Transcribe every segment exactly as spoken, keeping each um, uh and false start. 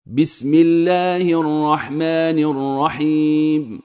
بسم الله الرحمن الرحيم.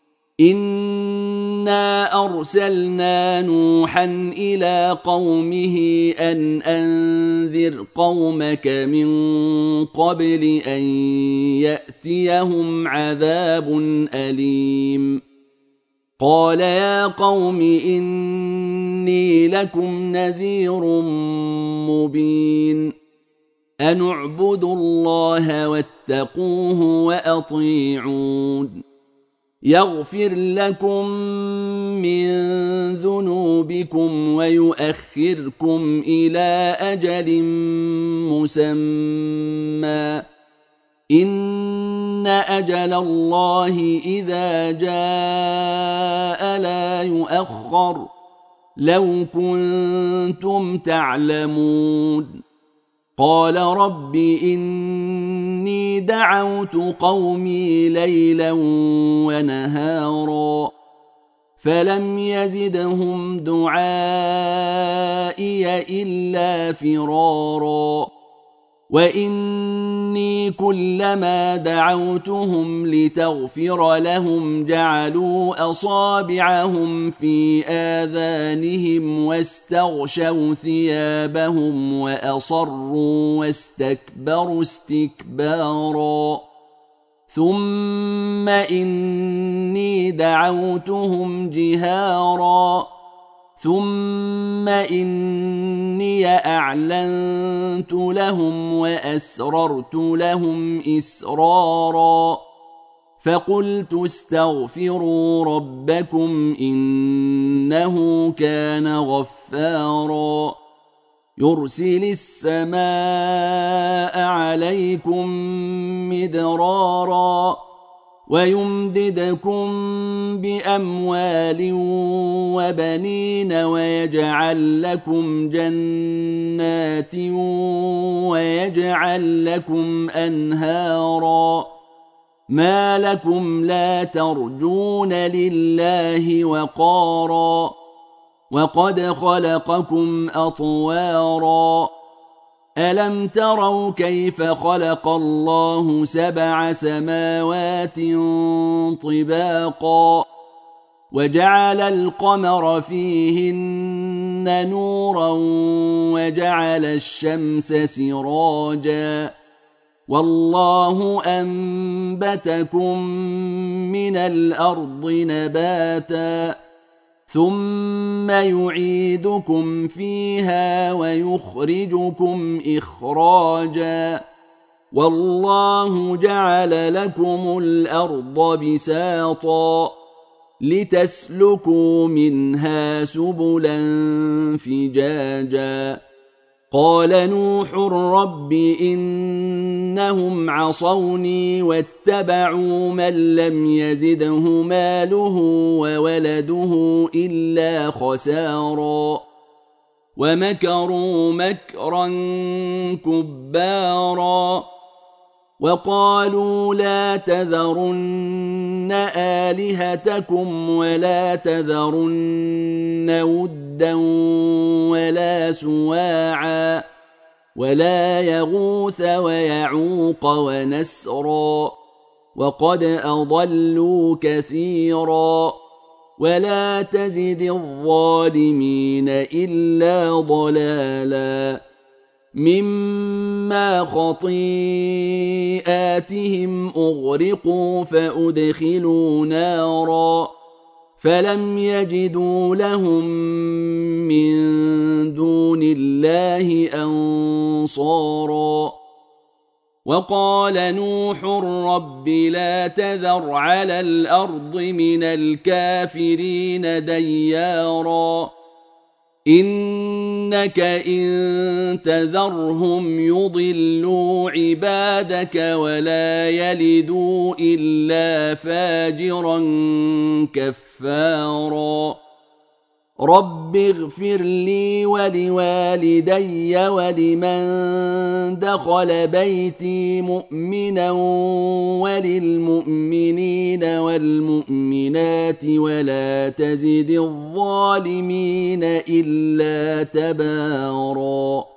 إنا أرسلنا نوحا إلى قومه أن أنذر قومك من قبل أن يأتيهم عذاب أليم. قال يا قوم إني لكم نذير مبين. أن اعبدوا الله واتقوه وأطيعون. يغفر لكم من ذنوبكم ويؤخركم إلى أجل مسمى. إن أجل الله إذا جاء لا يؤخر. لو كنتم تعلمون. قال رب إني دعوت قومي ليلا ونهارا فلم يزدهم دعائي إلا فرارا. وإني كلما دعوتهم لتغفر لهم جعلوا أصابعهم في آذانهم واستغشوا ثيابهم وأصروا واستكبروا استكبارا. ثم إني دعوتهم جهارا ثم إني أعلنت لهم وأسررت لهم إسرارا. فقلت استغفروا ربكم إنه كان غفارا. يرسل السماء عليكم مدرارا ويمددكم بأموال وبنين ويجعل لكم جنات ويجعل لكم أنهارا. ما لكم لا ترجون لله وقارا وقد خلقكم أطوارا. ألم تروا كيف خلق الله سبع سماوات طباقا وجعل القمر فيهن نورا وجعل الشمس سراجا والله أنبتكم من الأرض نباتا ثم يعيدكم فيها ويخرجكم إخراجا. والله جعل لكم الأرض بساطا لتسلكوا منها سبلا فجاجا. قال نوح رب إنهم عصوني واتبعوا من لم يزده ماله وولده إلا خسارا. ومكروا مكرا كبارا وقالوا لا تذرن آلهتكم ولا تذرن ودا ولا سواعا ولا يغوث ويعوق ونسرا وقد أضلوا كثيرا ولا تزد الظالمين إلا ضلالا. مما خطيئاتهم أغرقوا فأدخلوا نارا فلم يجدوا لهم من دون الله أنصارا. وقال نوح رب لا تذر على الأرض من الكافرين ديارا إنك إن تذرهم يضلوا عبادك ولا يلدوا إلا فاجرا كفارا. رب اغفر لي ولوالدي ولمن دخل بيتي مؤمنا وللمؤمنين والمؤمنات ولا تزد الظالمين إلا تبارا.